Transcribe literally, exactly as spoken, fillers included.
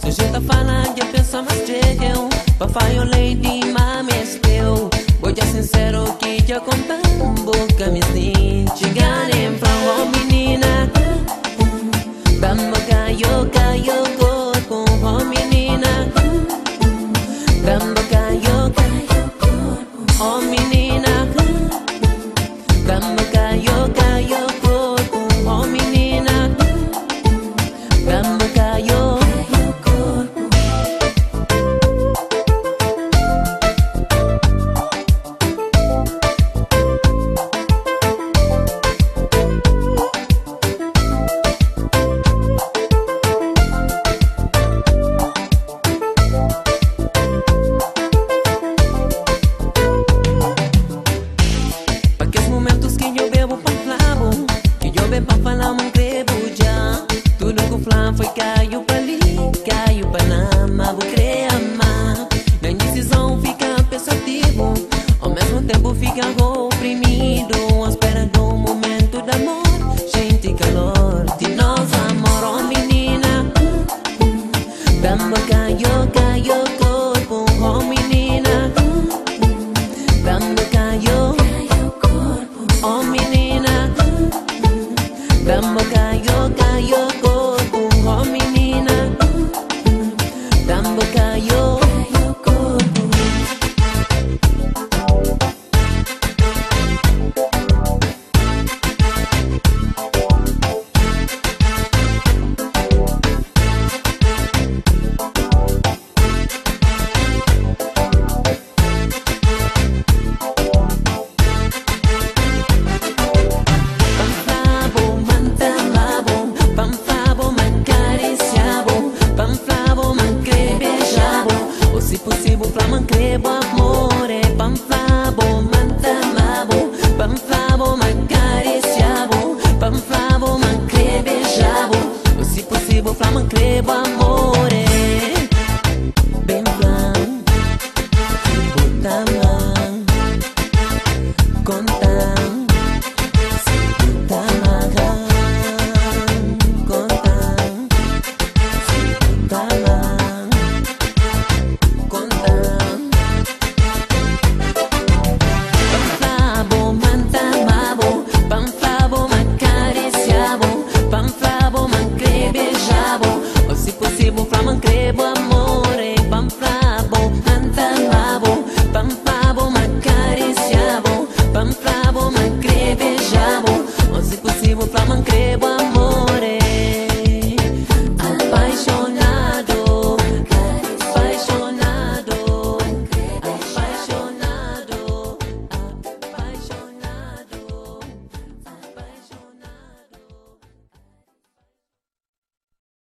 A gente tá falando que pensa mais teu. Papai, o lady, mami, é teu. Vou ser sincero que já contando boca me sente. Chegarem pra uma menina. Vamos caio, caio, corpo, oh menina. Vamos caio, caio, corpo, oh menina. Vamos caio, caio, corpo, oh menina. Vamos caio. Pra falar um crevo já. Tudo que flam foi caiu pra ali, caiu pra nama, vou crer amar. Na indecisão fica pensativo, ao mesmo tempo fica oprimido, à espera do momento de amor. Gente, calor de nós, amor, oh menina. Vamos